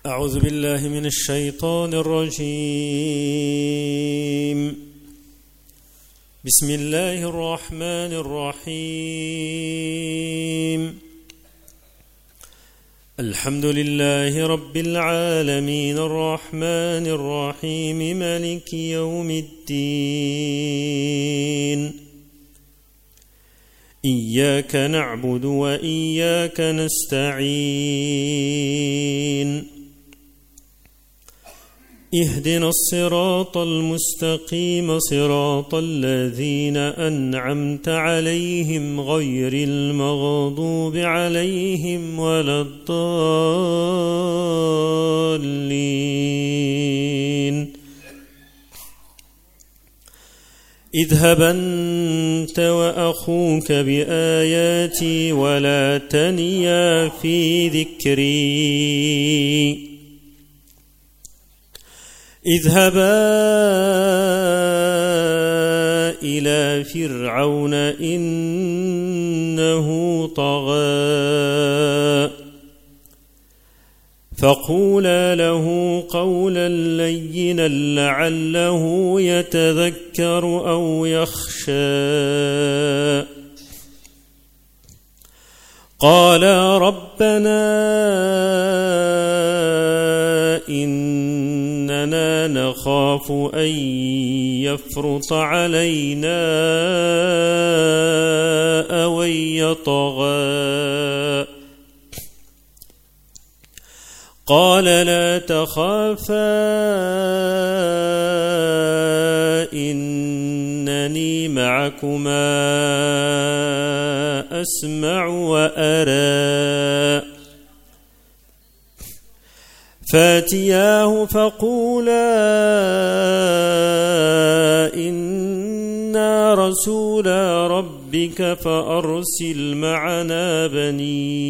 أعوذ بالله من الشيطان الرجيم. بسم الله الرحمن الرحيم. الحمد لله رب العالمين الرحمن الرحيم مالك يوم الدين. إياك نعبد وإياك نستعين. اهدنا الصراط المستقيم صراط الذين أنعمت عليهم غير المغضوب عليهم ولا الضالين. اذهب أنت وأخوك بآياتي ولا تنيا في ذكري. اذهبا إلى فرعون إنه طغى فقولا له قولا لينا لعله يتذكر أو يخشى. قال ربنا إننا نخاف أن يفرط علينا أو يطغى. قال لا تخافا إنني معكما أسمع وأرى. فاتياه فقولا إنا رسولا ربك فأرسل معنا بني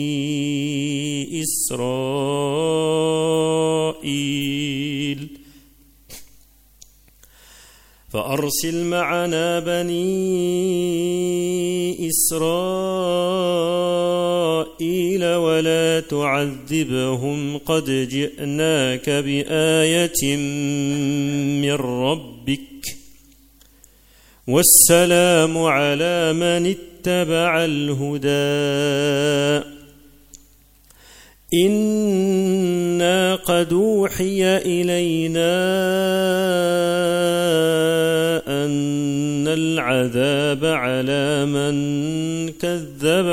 إسرائيل ولا تعذبهم قد جئناك بآية من ربك والسلام على من اتبع الهدى. إنا قد أوحي إلينا أن العذاب على من كذب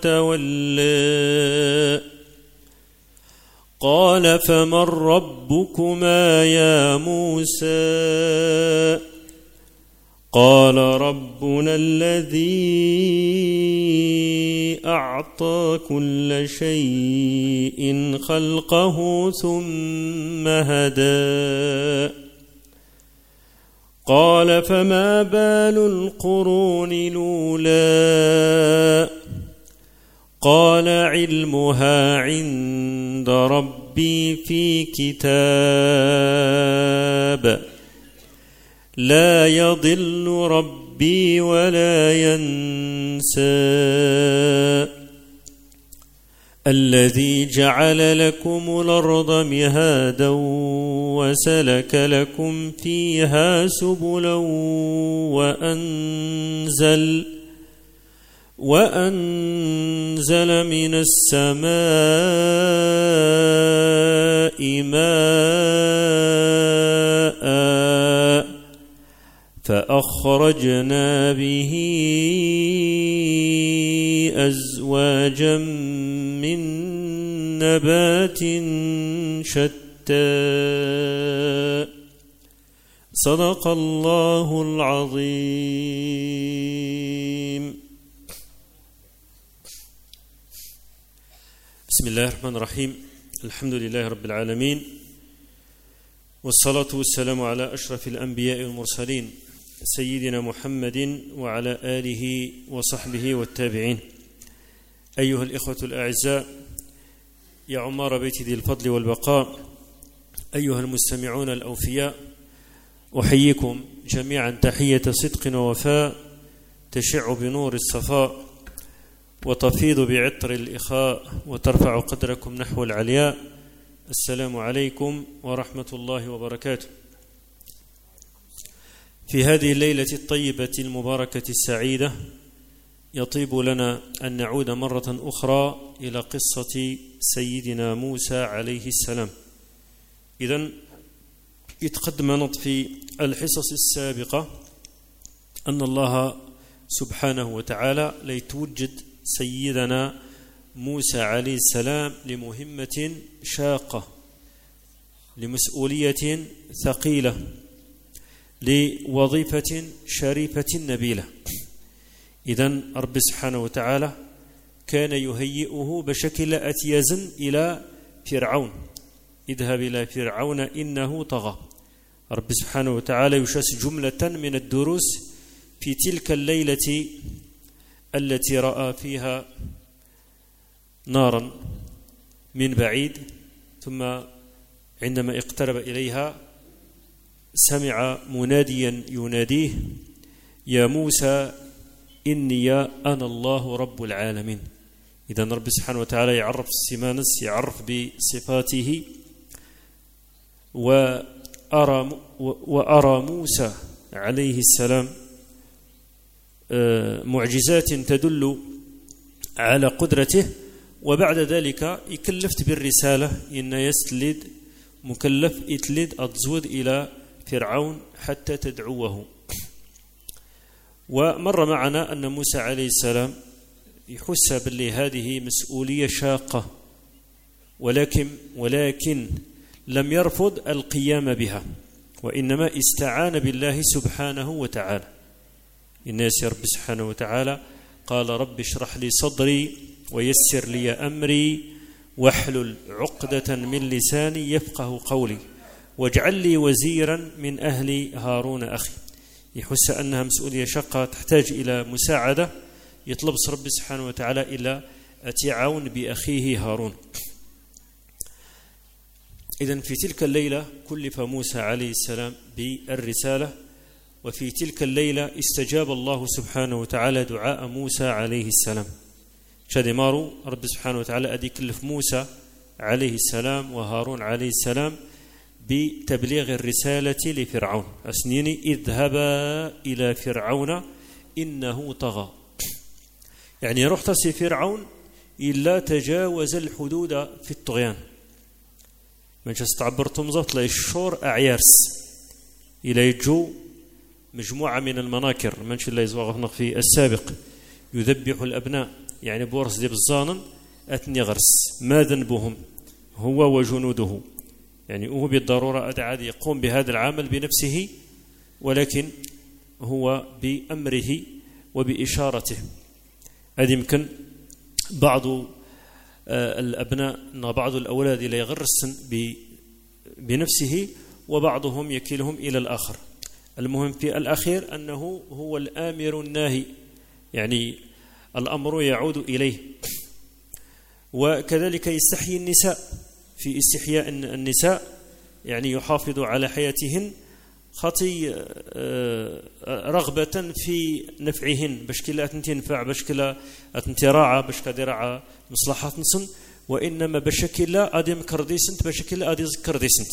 وتولى. قال فمن ربكما يا موسى؟ قال ربنا الذي أعطى كل شيء خلقه ثم هدى. قال فما بال القرون الأولى؟ قال علمها عند ربي في كتاب لا يضل ربي ولا ينسى. الذي جعل لكم الأرض مهادا وسلك لكم فيها سبلا وأنزل من السماء ماء فأخرجنا به أزواجا من نبات شتى. صدق الله العظيم. بسم الله الرحمن الرحيم. الحمد لله رب العالمين، والصلاة والسلام على أشرف الأنبياء والمرسلين سيدنا محمد وعلى آله وصحبه والتابعين. أيها الإخوة الأعزاء، يا عمار بيت ذي الفضل والبقاء، أيها المستمعون الأوفياء، أحييكم جميعا تحية صدق ووفاء تشع بنور الصفاء وتفيض بعطر الإخاء وترفع قدركم نحو العلياء. السلام عليكم ورحمة الله وبركاته. في هذه الليلة الطيبة المباركة السعيدة يطيب لنا أن نعود مرة أخرى إلى قصة سيدنا موسى عليه السلام. إذن يتقدم في الحصص السابقة أن الله سبحانه وتعالى ليتوجد سيدنا موسى عليه السلام لمهمة شاقة، لمسؤولية ثقيلة، لوظيفة شريفة نبيلة. إذن رب سبحانه وتعالى كان يهيئه بشكل أتياز إلى فرعون. اذهب إلى فرعون إنه طغى. رب سبحانه وتعالى يشاس جملة من الدروس في تلك الليلة التي رأى فيها نارا من بعيد، ثم عندما اقترب إليها سمع مناديا يناديه: يا موسى إني أنا الله رب العالمين. إذن رب سبحانه وتعالى يعرف السيمانس، يعرف بصفاته، وأرى موسى عليه السلام معجزات تدل على قدرته. وبعد ذلك يكلفت بالرسالة إن يستلد مكلف إتلد أتزود إلى فرعون حتى تدعوه. ومر معنا أن موسى عليه السلام يحس باللي هذه مسؤولية شاقة، ولكن لم يرفض القيام بها، وإنما استعان بالله سبحانه وتعالى. الناس رب سبحانه وتعالى قال: رب اشرح لي صدري ويسر لي أمري واحلل عقدة من لساني يفقه قولي واجعل لي وزيرا من أهلي هارون أخي. يحس أنها مسؤولية شاقة تحتاج إلى مساعدة، يطلب رب سبحانه وتعالى إلى التعاون بأخيه هارون. إذن في تلك الليلة كلف موسى عليه السلام بالرسالة، وفي تلك الليلة استجاب الله سبحانه وتعالى دعاء موسى عليه السلام. شادي مارو رب سبحانه وتعالى أدي كلف موسى عليه السلام وهارون عليه السلام بتبليغ الرسالة لفرعون. أسنيني: اذهبا إلى فرعون إنه طغى. يعني رحت سي فرعون إلا تجاوز الحدود في الطغيان. من استعبرتم زبط لا الشور أعيارس إلى يجو مجموعة من المناكر، منش الله يزوغفنا في السابق، يذبح الأبناء، يعني بورس دي بالظانن أتني غرس. ما ذنبهم هو وجنوده؟ يعني هو بالضرورة عادي يقوم بهذا العمل بنفسه، ولكن هو بأمره وبإشارته. هذا يمكن بعض الأبناء، بعض الأولاد لا يغرسن بنفسه، وبعضهم يكيلهم إلى الآخر. المهم في الأخير أنه هو الآمر الناهي، يعني الأمر يعود إليه. وكذلك يستحيي النساء، في استحياء النساء يعني يحافظ على حياتهن خطي رغبة في نفعهن، باش كلا تنفع، باش كلا تنتراعى، باش كدراعى مصلحات نصن، وإنما بشكل أدم كرديسنت، بشكل أدي كرديسنت.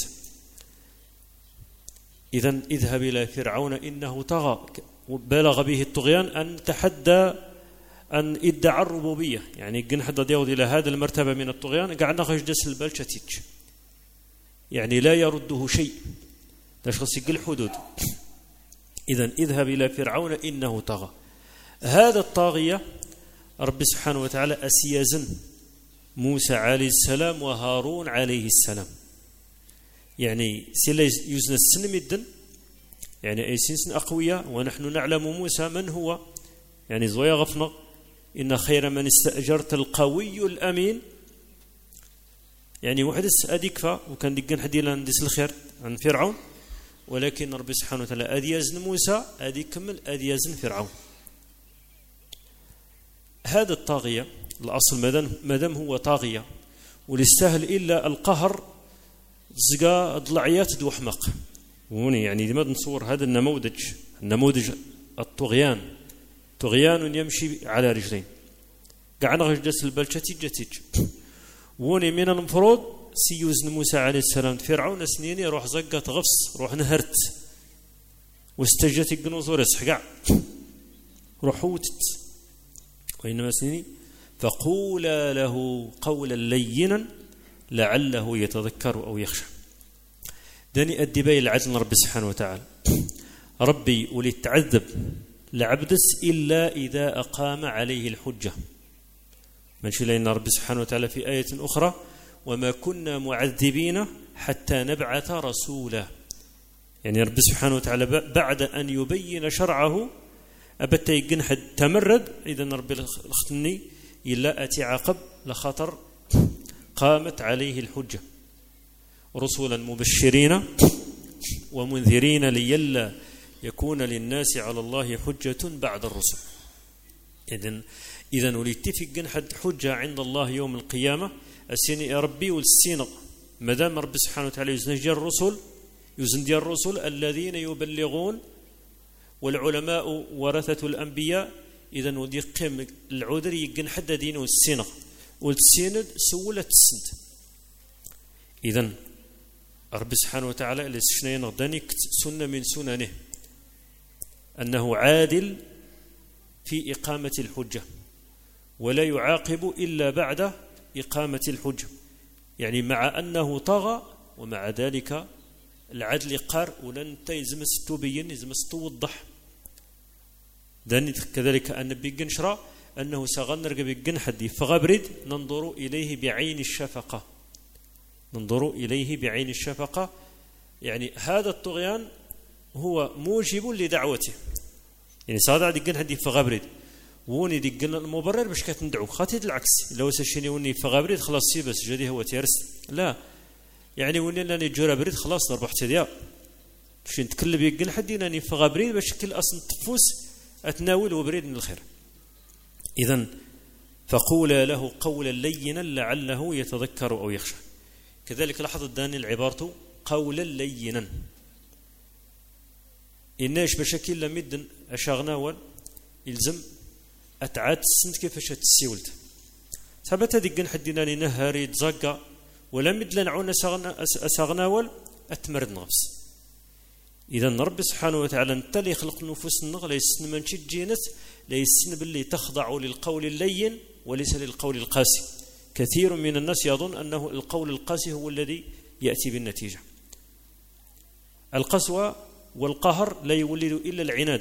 إذن اذهب إلى فرعون إنه طغى. بلغ به الطغيان أن تحدى، أن ادعى الربوبية، يعني قن حد يود إلى هذا المرتبة من الطغيان قاعد نخرج دس البلشتيج، يعني لا يرده شيء، تشخص يقل حدود. إذن اذهب إلى فرعون إنه طغى. هذا الطاغية رب سبحانه وتعالى أسيازن موسى عليه السلام وهارون عليه السلام. يعني سلا يزن السن مدن، يعني أي سن أقوياء، ونحن نعلم موسى من هو. يعني زويا غفنا: إن خير من استأجرت القوي الأمين. يعني وحدس أديكفا، وكان ديقن حديلا ندس الخير عن فرعون، ولكن رب سبحانه وتعالى أديازن موسى، أديكمل أديازن فرعون. هذا الطاغية الأصل مادام هو طاغية وليستاهل إلا القهر، زقا ضلعيات دو حمق. هوني يعني لماذا نصور هذا النموذج الطغيان، طغيان يمشي على رجلين. قعنا غجدس البلشتي جتيج. وني من المفروض سيوزن موسى عليه السلام فرعون سنيني روح زقت غفص روح نهرت واستجت الجنوزور يسحقع روح وتت وإنما سنيني فقولا له قولا لينا لعله يتذكر أو يخشى. داني الدبي العدل ربي سبحانه وتعالى ربي وليتعذب لعبدس إلا إذا أقام عليه الحجة. ماشي لأن ربي سبحانه وتعالى في آية أخرى وما كنا معذبين حتى نبعث رسولا. يعني ربي سبحانه وتعالى بعد أن يبين شرعه أبت يجنحد تمرد إذا ربي الختني إلا أتي عقب لخطر قامت عليه الحجة رسلا مبشرين ومنذرين ليلا يكون للناس على الله حجة بعد الرسل. إذن وليتفق جنحد حجة عند الله يوم القيامة السين يا ربي والسين مدام ربي سبحانه وتعالى يزن ديال الرسل الذين يبلغون والعلماء ورثة الأنبياء. إذن ودي قيم العذر يجن حد دين والسين والسند سولة السند. إذن ربي سبحانه وتعالى اللي سشنين غداني سنة من سننه أنه عادل في إقامة الحجة ولا يعاقب إلا بعد إقامة الحجة. يعني مع أنه طغى ومع ذلك العدل قار ولن يزمس تبين يزمس توضح. كذلك أن بيجنشرا أنه سغنر بيجن حدي فغبرد ننظر إليه بعين الشفقة يعني هذا الطغيان هو موجب لدعوته. يعني صادع ديجن حدي فغبرد وني ديجن المبرر باش كتندعو خاطي العكس لو سشني وني فغبرد خلاص سيبس جدي هو تيرس لا يعني وني لاني جرى بريد خلاص ضرب احتداء باش نتكلم يجن حدي لاني فغبرد باش كل اصلا تفوس اتناول وبريد من الخير. اذا فقولا له قولا لينا لعله يتذكر او يخشى. كذلك لاحظ داني العبارة قولا لينا إناش بشكل لمدن أشاغناول يلزم أتعاد السنت كيفاش تسيولت ثبت ديقن حدنا لنهار يتزقى ولا مدلن عون أساغناول أتمرد نفس. إذا ربي سبحانه وتعالى نتالي خلق نفوسنا ليسن من شجينت ليسن باللي تخضع للقول اللين وليس للقول القاسي. كثير من الناس يظن أنه القول القاسي هو الذي يأتي بالنتيجة. القسوة والقهر لا يولد إلا العناد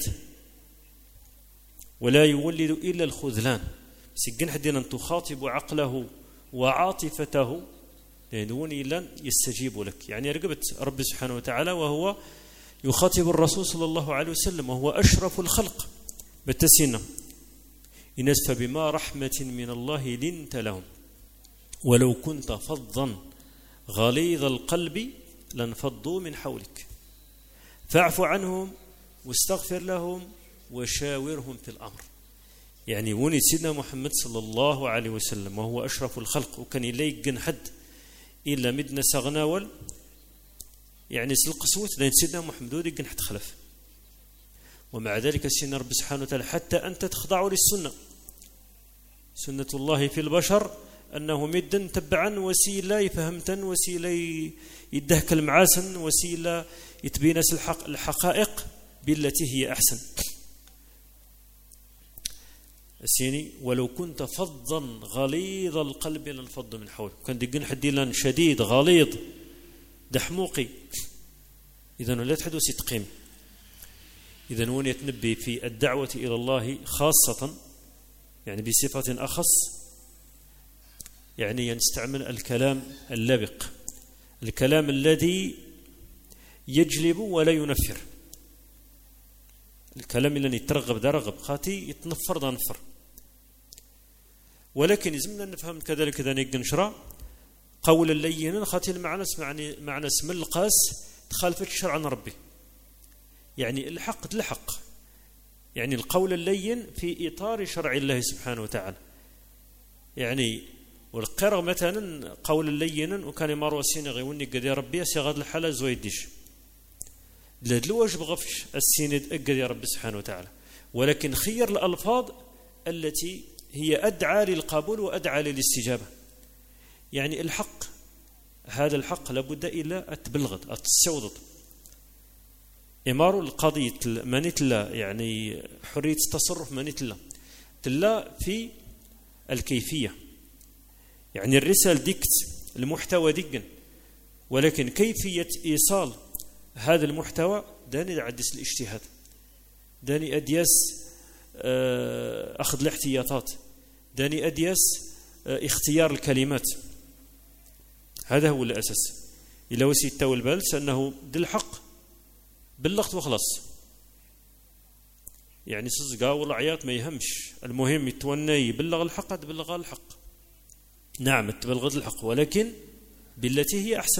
ولا يولد إلا الخذلان. سجن حدنا أن تخاطب عقله وعاطفته دون إلا يستجيب لك. يعني رقبت رب سبحانه وتعالى وهو يخاطب الرسول صلى الله عليه وسلم وهو أشرف الخلق بالتسنة إنس فبما رحمة من الله لنت لهم ولو كنت فظا غليظ القلب لانفضوا من حولك فاعف عنهم واستغفر لهم وشاورهم في الأمر. يعني وني سيدنا محمد صلى الله عليه وسلم وهو أشرف الخلق وكان يليق حد إلا مدنا سغناول يعني سلقسوت لأن سيدنا محمد ودي حد خلف. ومع ذلك سيدنا رب سبحانه وتعالى حتى أنت تخضع للسنة سنة الله في البشر أنه مدا تبعا وسيلة يفهمتا وسيلة يدهك المعاسن وسيلة يتبينس الحقائق بالتي هي أحسن. السيني ولو كنت فظا غليظ القلب لانفض من حولك. كان دقن حديلا شديد غليظ دحموقي إذا لا تحدث تقيم. إذا وين يتنبي في الدعوة إلى الله خاصة يعني بصفة أخص يعني يستعمل الكلام اللبق الكلام الذي يجلب ولا ينفر. الكلام اللي يترغب ده رغب خاتي يتنفر ده نفر. ولكن يزمنا نفهم كذلك إذا نشرع قول اللين خاتي المعنى اسم القاس تخالفت شرعا ربي. يعني الحق الحق يعني القول اللين في إطار شرع الله سبحانه وتعالى. يعني والقرغ مثلا قول اللين وكان يمر وسين غيوني قد يا ربي سيغاد الحالة زويدش لدلوج بغفش السيند أقد يا رب سبحانه وتعالى. ولكن خير الألفاظ التي هي أدعى للقبول وأدعى للاستجابة. يعني الحق هذا الحق لابد إلا أتبلغت أتستوضط إمارو القضية مانيت لا يعني حرية التصرف مانيت لا في الكيفية يعني الرسالة ديكت المحتوى ديكن ولكن كيفية إيصال هذا المحتوى داني عدس الاجتهاد داني أدياس أخذ الاحتياطات داني أدياس اختيار الكلمات هذا هو الأساس إلا وسيت والبلس أنه دل الحق بلغت وخلص يعني صزقا والعياط ما يهمش المهم يتوني يبلغ الحق تبلغ الحق نعم تبلغت الحق ولكن بالتي هي أحسن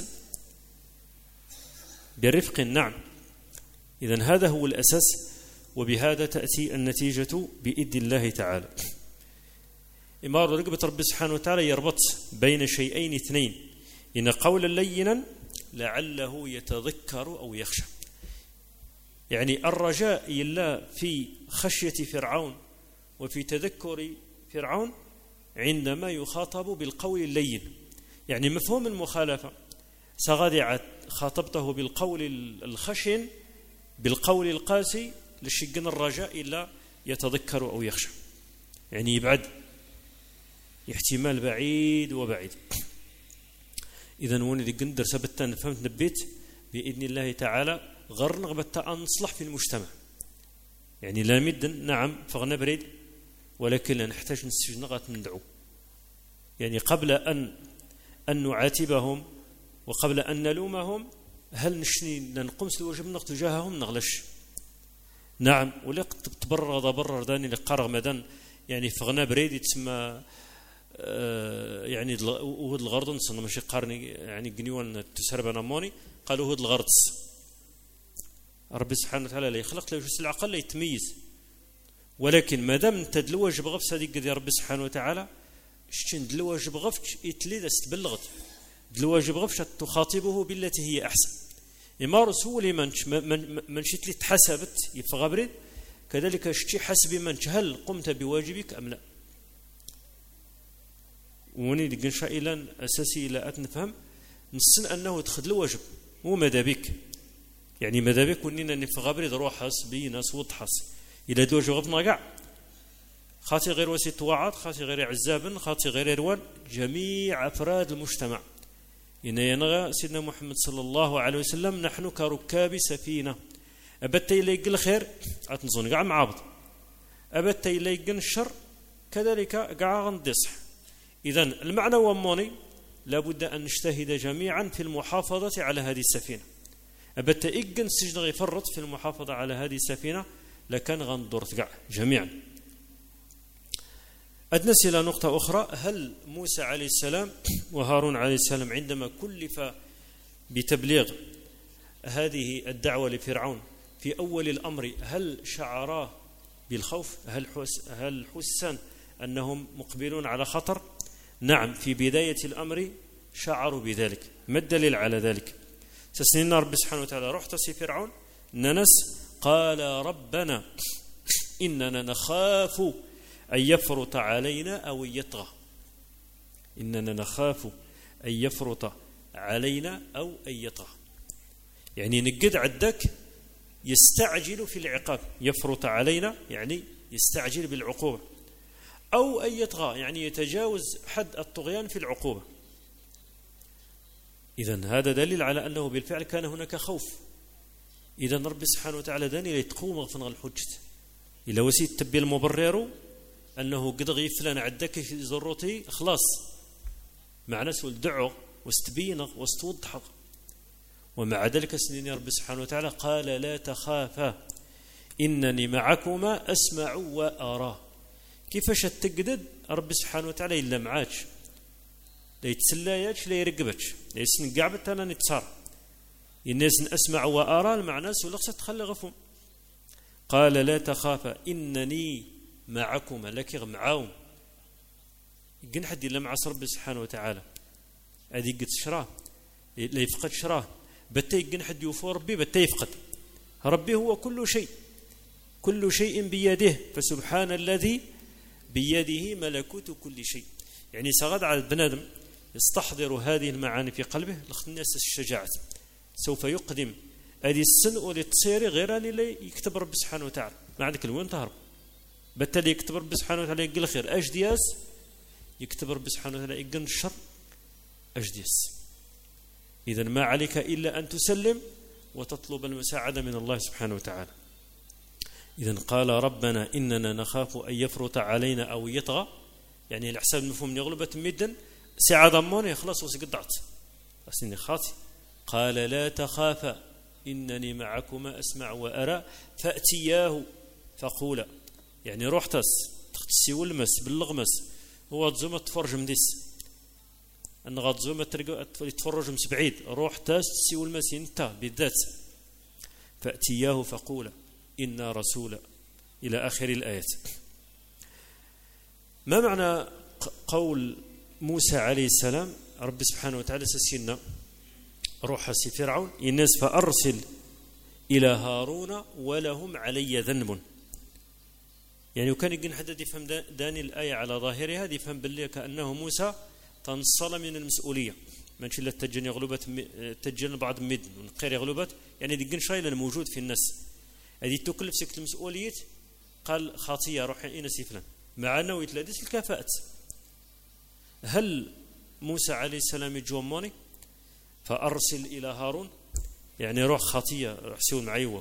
برفق نعم إذن هذا هو الأساس وبهذا تأتي النتيجة بإذن الله تعالى إمارة رقبة رب سبحانه وتعالى يربط بين شيئين اثنين إن قولا لينا لعله يتذكر أو يخشى يعني الرجاء إلا في خشية فرعون وفي تذكر فرعون عندما يخاطب بالقول اللين يعني مفهوم المخالفة سغادي خاطبته بالقول الخشن بالقول القاسي لشقن الرجاء إلا يتذكر أو يخشى يعني يبعد احتمال بعيد وبعيد إذن وني دي قندر سبتان فهمت نبيت بإذن الله تعالى غير نغبت أن نصلح في المجتمع يعني لا مد نعم فغنا بريد ولكن لا نحتاج نستجنغات ندعو يعني قبل أن نعاتبهم وقبل أن نلومهم هل نشني نقومس الواجب تجاههم نغلش نعم ولا تبرر داني لقرغ مدان يعني فغنا بريد يتسمى يعني وهد الغرض نصنا ماشي قارني يعني قنيوان تسرب انا موني قالوا هد الغرض ربي سبحانه وتعالى لا يخلق لا يجوز العقل لا يتميز ولكن ما دام انت دلواجب غفس هذيك ديال ربي سبحانه وتعالى شتين دلواجب غفش يتلي استبلغت دلواجب غفش تخاطبه بالتي هي احسن إمارس هو اللي من شتلي تحسبت يفغبرد كذلك شتي حسب من هل قمت بواجبك ام لا وني دقن شائلا أساسي لا أتنفهم نسن أنه تخذ الواجب مو ماذا بك يعني ماذا بك ونينا نفغابري ضروح حس بيناس وضحس إلى دوج غفنا قاع خاطي غير وسيط وعد خاطي غير عزاب خاطي غير روان جميع أفراد المجتمع إن ينغى سيدنا محمد صلى الله عليه وسلم نحن كركاب سفينة أبت إليك الخير أتنظن قاع معابد أبت إليك الشر كذلك قاع غندصح إذن المعنى وموني لابد أن نجتهد جميعا في المحافظة على هذه السفينة أبت إيجن سجن يفرط في المحافظة على هذه السفينة لكان غندور ثقع جميعا أدنس إلى نقطة أخرى هل موسى عليه السلام وهارون عليه السلام عندما كلف بتبليغ هذه الدعوة لفرعون في أول الأمر هل شعرا بالخوف هل حسن أنهم مقبلون على خطر نعم في بداية الأمر شعروا بذلك ما الدليل على ذلك سسنين رب سبحانه وتعالى رحت سي فرعون ننس قال ربنا إننا نخاف أن يفرط علينا أو يطغى إننا نخاف أن يفرط علينا أو أن يطغى يعني نقد عدك يستعجل في العقاب يفرط علينا يعني يستعجل بالعقوبة أو أن يطغى يعني يتجاوز حد الطغيان في العقوبة إذن هذا دليل على أنه بالفعل كان هناك خوف إذن رب سبحانه وتعالى داني ليتقوم غفن الحجة إلا وسيت تبي المبرر أنه قد غيفلان عدك زروتي خلاص معنى سؤال دعو واستبينغ واستوضح ومع ذلك سنين رب سبحانه وتعالى قال لا تخافا إنني معكما أسمع وأرى كيفاش تقدد رب سبحانه وتعالى إلا معاش لا يتسلاياش لا يرقبتش لا يسنقعبت أنا نتصار الناس أسمع وأرى المعنى سولقصة تخلي غفهم قال لا تخافا إنني معكما لكي معاهم يقن حد إلا مع رب سبحانه وتعالى هذه قد شراه لا يفقد شراه بتا يقن حد يوفو ربي بتا يفقد ربي هو كل شيء بيده فسبحان الذي بيده ملكوت كل شيء يعني سغد على البنادم يستحضر هذه المعاني في قلبه لخت الناس الشجاعة سوف يقدم هذه السن ولتصيري غير اللي يكتب رب سبحانه وتعالى ما عندك الوين تهرب بالتالي يكتب رب سبحانه وتعالى يقل الخير أجدياس يكتب رب سبحانه وتعالى يقل الشر أجدياس. إذا ما عليك إلا أن تسلم وتطلب المساعدة من الله سبحانه وتعالى. إذا قال ربنا إننا نخاف أن يفرط علينا أو يطغى يعني الحساب المفهوم يغلبة مدا ساعة ضموني خلاص وسقطعت أسني خاطي. قال لا تخافا إنني معكما أسمع وأرى فأتياه فقولا يعني روح تختسي والمس باللغمس هو تزوم تفرج مديس أن غتزوم تفرج مس بعيد روح تسي والمس انت بالذات فأتياه فقولا إنا رسول إلى آخر الآيات. ما معنى قول موسى عليه السلام رب سبحانه وتعالى سسينا روح سي فرعون الناس فأرسل إلى هارون ولهم علي ذنب يعني وكان يقول حد يفهم داني الآية على ظاهرها يفهم بالله كأنه موسى تنصل من المسؤولية من شلة تجن يغلبت تجن بعض مدن ونقير يغلبت يعني دقن شايل الموجود في الناس هذه تكلف سكت المسؤولية قال خاطية روحي إنا سيفلان مع أنه يتلادس الكفاءة. هل موسى عليه السلام يجوموني فأرسل إلى هارون يعني روح خاطية روح سوي معيوك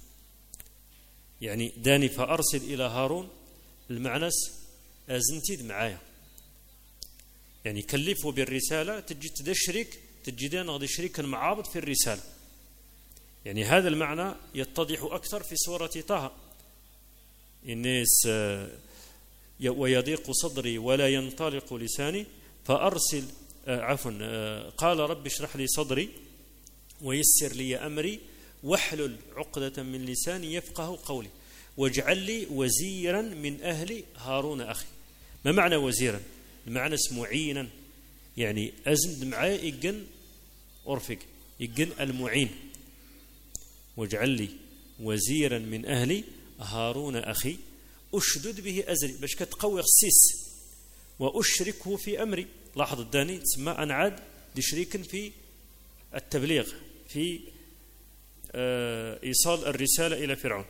يعني داني فأرسل إلى هارون المعنس أزنتيد معايا يعني كلفه بالرسالة تجي تدشرك تجدين غادي شريكا معابد في الرسالة يعني هذا المعنى يتضح أكثر في سورة طه الناس ويضيق صدري ولا ينطلق لساني فأرسل قال رب اشرح لي صدري ويسر لي أمري واحلل عقدة من لساني يفقه قولي واجعل لي وزيرا من أهلي هارون أخي. ما معنى وزيرا؟ المعنى معينا يعني أزند معايا يقن أرفق يقن المعين واجعل لي وزيرا من أهلي هارون أخي أشدد به أزري باش كتقوي خسيس وأشركه في أمري. لاحظ الداني تسمى أنعاد لشريك في التبليغ في إيصال الرسالة إلى فرعون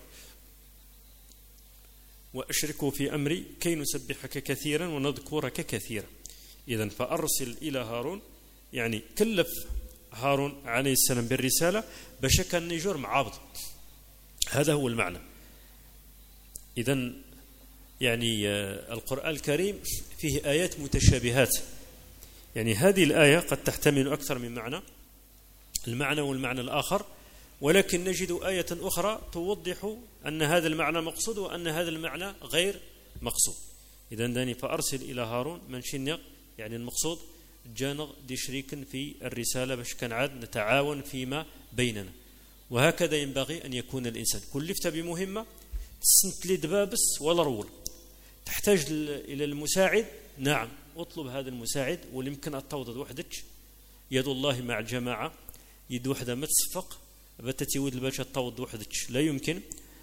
وأشركه في أمري كي نسبحك كثيرا ونذكرك كثيرا. إذن فأرسل إلى هارون يعني كلف هارون عليه السلام بالرسالة باش كان يجور معابد هذا هو المعنى. إذن يعني القرآن الكريم فيه آيات متشابهات يعني هذه الآية قد تحتمل أكثر من معنى المعنى والمعنى الآخر ولكن نجد آية أخرى توضح أن هذا المعنى مقصود وأن هذا المعنى غير مقصود. إذن داني فأرسل إلى هارون من شنق يعني المقصود جانغ دي شريك في الرسالة باش كان عاد نتعاون فيما بيننا. وهكذا ينبغي أن يكون الإنسان كلفت بمهمة تسنت لي دبابس ولا رول تحتاج إلى المساعد نعم اطلب هذا المساعد ويمكن التوضد وحدك يد الله مع الجماعة يد وحدة ما تصفق بتتيود الباشا التوضد وحدك لا يمكن.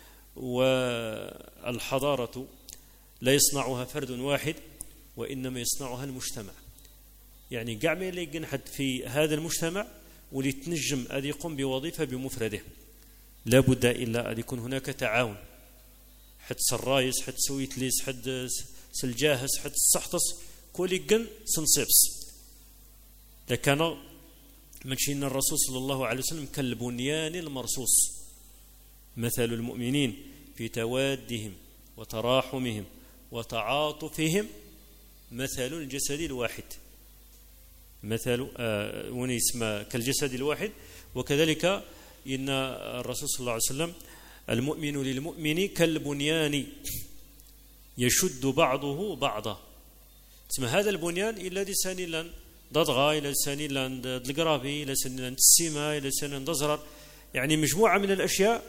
والحضارة لا يصنعها فرد واحد وإنما يصنعها المجتمع يعني قاع ما يلقى حد في هذا المجتمع واللي تنجم أن يقوم بوظيفة بمفرده لا بد إلا أن يكون هناك تعاون حد سرايس حد سويتليس حد سلجاهس حد السحطس كل يقن سنصيبس لكان منشينا الرسول صلى الله عليه وسلم كالبنيان المرصوص مثل المؤمنين في توادهم وتراحمهم وتعاطفهم مثل الجسد الواحد مثل ونسمى كالجسد الواحد. وكذلك إن الرسول صلى الله عليه وسلم المؤمن للمؤمن كالبنيان يشد بعضه بعضا اسم هذا البنيان إلا لساني لان ضغى إلى لساني لان القرابي إلى لساني لان السيما إلى لساني لان ضزرر يعني مجموعة من الأشياء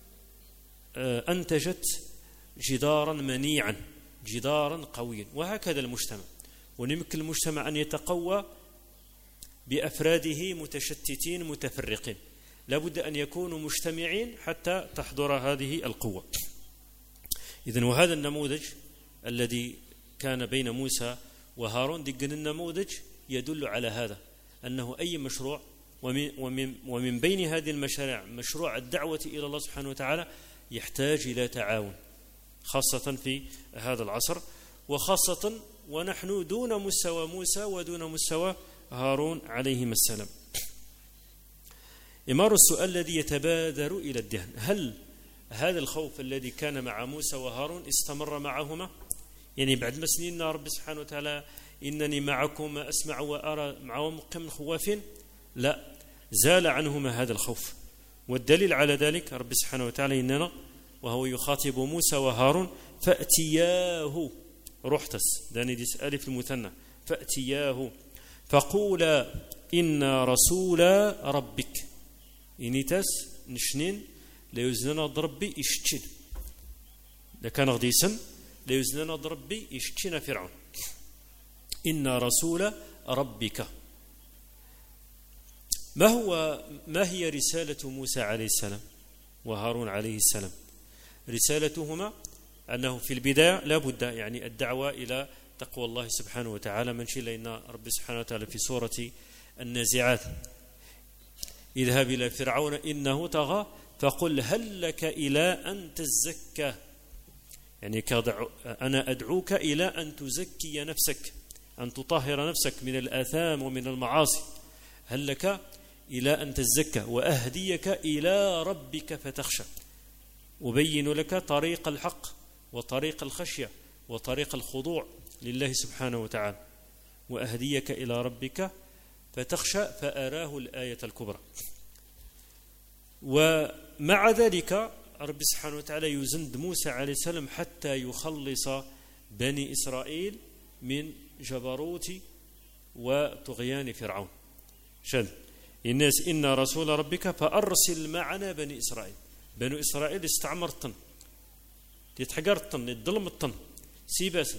أنتجت جدارا منيعا جدارا قويا. وهكذا المجتمع ونمكن المجتمع أن يتقوى بأفراده متشتتين متفرقين لابد أن يكونوا مجتمعين حتى تحضر هذه القوة. إذن وهذا النموذج الذي كان بين موسى وهارون دقن النموذج يدل على هذا، أنه أي مشروع، ومن بين هذه المشاريع مشروع الدعوة إلى الله سبحانه وتعالى، يحتاج إلى تعاون، خاصة في هذا العصر، وخاصة ونحن دون مستوى موسى ودون مستوى هارون عليهما السلام. إمار السؤال الذي يتبادر إلى الذهن: هل هذا الخوف الذي كان مع موسى وهارون استمر معهما؟ يعني بعد ما سنين رب سبحانه وتعالى إنني معكم أسمع وأرى معهم من خوافين، لا، زال عنهما هذا الخوف. والدليل على ذلك رب سبحانه وتعالى إننا وهو يخاطب موسى وهارون: فأتياه، رحتس داني ديس ألف المثنى، فأتياه فقولا إنا رسول ربك، إنيتاس نشنين ليوزننا ضربي إشتين، لكان غديسا ليوزننا ضربي إشتين فرعون، إنا رسول ربك. ما هي رسالة موسى عليه السلام وهارون عليه السلام؟ رسالتهما أنه في البداية لا بد يعني الدعوة إلى تقوى الله سبحانه وتعالى. من شيء لأن رب سبحانه وتعالى في سورة النازعات: اذهب إلى فرعون إنه طغى فقل هل لك إلى أن تزكى، يعني أنا أدعوك إلى أن تزكي نفسك، أن تطهر نفسك من الآثام ومن المعاصي، هل لك إلى أن تزكى، وأهديك إلى ربك فتخشى، أبين لك طريق الحق وطريق الخشية وطريق الخضوع لله سبحانه وتعالى، وأهديك إلى ربك فتخشى، فأراه الآية الكبرى. ومع ذلك رب سبحانه وتعالى يزند موسى عليه السلام حتى يخلص بني إسرائيل من جبروت وطغيان فرعون. الناس إن رسول ربك فأرسل معنا بني إسرائيل. بنو إسرائيل استعمرتن، يتحقرتن، يتظلمتن، سيباسن،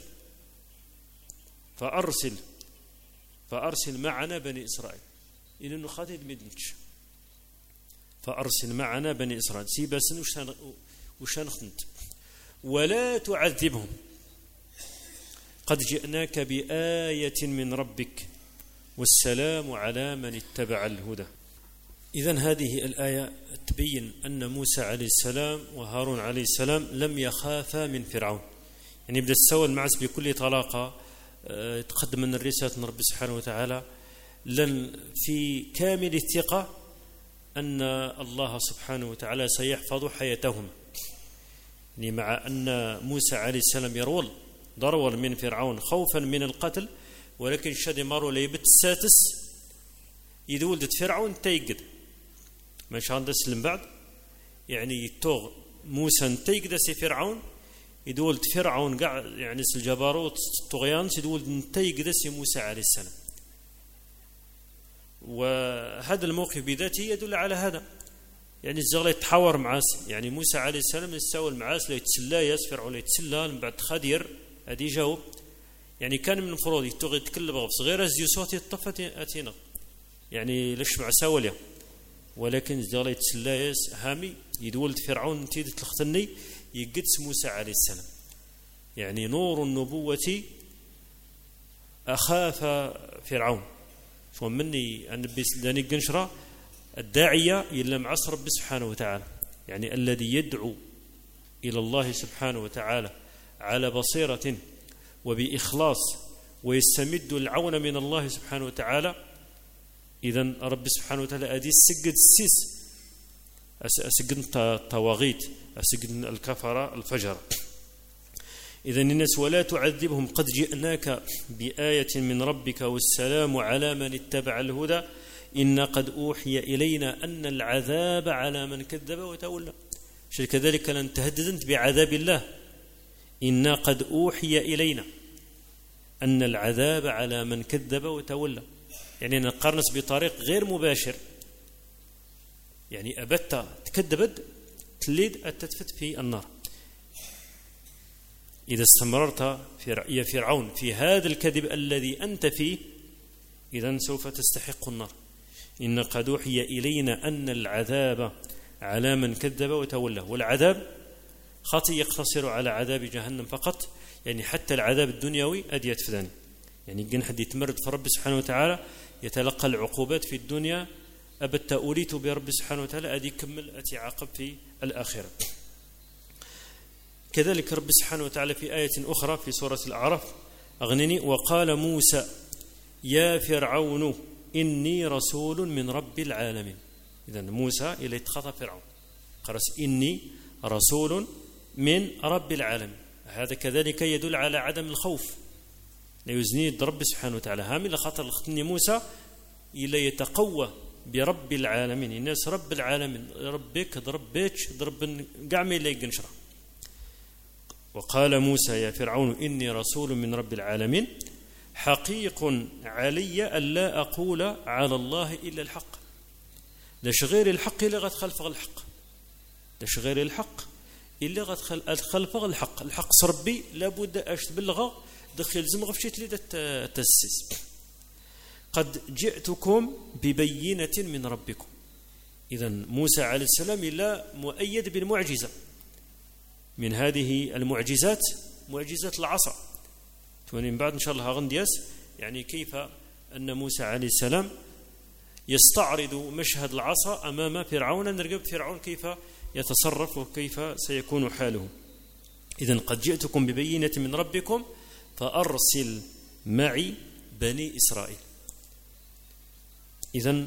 فأرسل معنا بني إسرائيل. إنه خاتد مدنش، فأرسل معنا بني إسرائيل، سيباسن وشانخنت، ولا تعذبهم قد جئناك بآية من ربك والسلام على من اتبع الهدى. إذن هذه الآية تبين أن موسى عليه السلام وهارون عليه السلام لم يخافا من فرعون، يعني بدأ تسوى المعز بكل طلاقة تقدم من الرسالة من رب سبحانه وتعالى، لن في كامل الثقة أن الله سبحانه وتعالى سيحفظ حياتهم، يعني مع أن موسى عليه السلام ضرول من فرعون خوفا من القتل، ولكن شادي مارو ليبت الساتس إذا ولدت فرعون تيقد ما شاء الله سلم بعد، يعني توغ موسى تيقد سي فرعون إذا ولد فرعون قاع يعني الجبروت الطغيان إذا ولد تيقد سي موسى عليه السلام. وهذا الموقف بذاته يدل على هذا، يعني الزغل يتحاور معاس، يعني موسى عليه السلام يستوى المعاس لا يتسلى يسفر ولا يتسلى من بعد خدير هذه جاوب، يعني كان من المفروض يتوغي يتكلم غفص غير زيو صوتي الطفة أتينا، يعني ليش مع ساوليا، ولكن الزغل يتسلى يس هامي يدولد فرعون تيدت الختني يقدس موسى عليه السلام، يعني نور النبوة أخاف فرعون. فمني أن بسداني قنشرة الداعية إلى معصر رب سبحانه وتعالى، يعني الذي يدعو إلى الله سبحانه وتعالى على بصيرة وبإخلاص ويستمد العون من الله سبحانه وتعالى، إذن رب سبحانه وتعالى أدي سجد السيس أسجد الطواغيت أسجد الكفرة الفجر. إذن الناس ولا تعذبهم قد جئناك بآية من ربك والسلام على من اتبع الهدى إن قد أوحي إلينا أن العذاب على من كذب وتولى. كذلك لن تهددنت بعذاب الله، إن قد أوحي إلينا أن العذاب على من كذب وتولى، يعني نقارنس بطريق غير مباشر، يعني أبت تكذبت تليد التتفت في النار. إذا استمررت يا فرعون في هذا الكذب الذي أنت فيه إذن سوف تستحق النار. إن قد أوحي إلينا أن العذاب على من كذب وتولى، والعذاب خاطئ يقتصر على عذاب جهنم فقط، يعني حتى العذاب الدنيوي أديت فذاني، يعني كان حد يتمرد في رب سبحانه وتعالى يتلقى العقوبات في الدنيا أبت أوليت برب سبحانه وتعالى أدي كمل أتي عاقب في الآخرة. كذلك رب سبحانه وتعالى في آية أخرى في سورة الأعراف أغنني وقال موسى يا فرعون إني رسول من رب العالمين. إذن موسى إلى اتخذ فرعون قرس إني رسول من رب العالمين. هذا كذلك يدل على عدم الخوف لا يزني رب سبحانه وتعالى هامل خاطر الختني موسى إلى يتقوى برب العالمين الناس رب العالمين ربك ضربك ضرب قعمي لا ينشره. وقال موسى يا فرعون إني رسول من رب العالمين حقيق علي ألا أقول على الله إلا الحق. لاش غير الحق اللي غتخلف الحق لاش غير الحق اللي غتخلف الحق الحق صربي لابد أش تبلغ دخل زمغ في شيء تأسس. قد جئتكم ببينة من ربكم. إذن موسى عليه السلام إلا مؤيد بالمعجزة من هذه المعجزات معجزة العصا من بعد إن شاء الله غندياس يعني كيف أن موسى عليه السلام يستعرض مشهد العصا أمام فرعون نرقب فرعون كيف يتصرف وكيف سيكون حاله. إذن قد جئتكم ببينة من ربكم فأرسل معي بني إسرائيل. إذن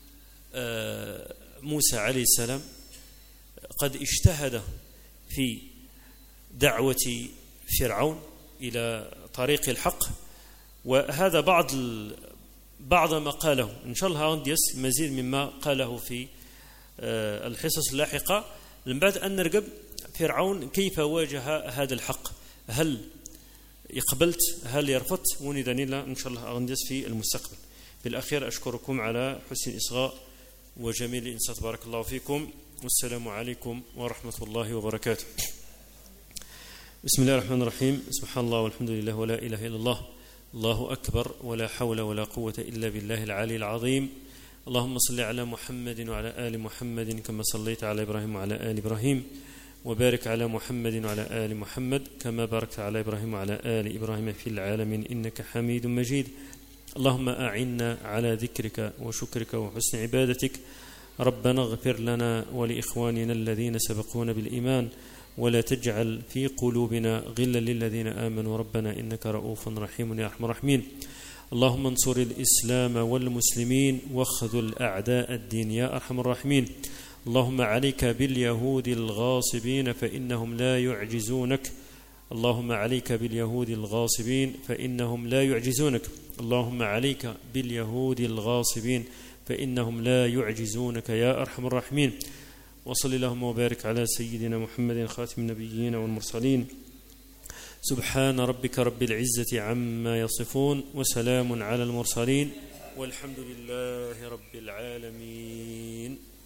موسى عليه السلام قد اجتهد في دعوة فرعون إلى طريق الحق وهذا بعض ما قاله إن شاء الله غنديس مزيد مما قاله في الحصص اللاحقة من بعد أن نرقب فرعون كيف واجه هذا الحق هل يقبلت هل يرفضت وندانيلا إن شاء الله غنديس في المستقبل. في الأخير أشكركم على حسن الإصغاء وجميل الإنصات بارك الله فيكم والسلام عليكم ورحمة الله وبركاته. بسم الله الرحمن الرحيم سبحان الله والحمد لله ولا إله إلا الله الله أكبر ولا حول ولا قوة إلا بالله العلي العظيم. اللهم صل على محمد وعلى آل محمد كما صليت على إبراهيم وعلى آل إبراهيم وبارك على محمد وعلى آل محمد كما باركت على إبراهيم وعلى آل إبراهيم في العالمين إنك حميد مجيد. اللهم أعنا على ذكرك وشكرك وحسن عبادتك. ربنا اغفر لنا ولإخواننا الذين سبقونا بالإيمان ولا تجعل في قلوبنا غلا للذين آمنوا ربنا إنك رؤوف رحيم يا أرحم الراحمين. اللهم انصر الإسلام والمسلمين واخذل أعداء الدين يا أرحم الراحمين. اللهم عليك باليهود الغاصبين فإنهم لا يعجزونك. اللهم عليك باليهود الغاصبين فإنهم لا يعجزونك. اللهم عليك باليهود الغاصبين فإنهم لا يعجزونك يا أرحم الراحمين. وصل اللهم وبارك على سيدنا محمد خاتم النبيين والمرسلين. سبحان ربك رب العزة عما يصفون وسلام على المرسلين والحمد لله رب العالمين.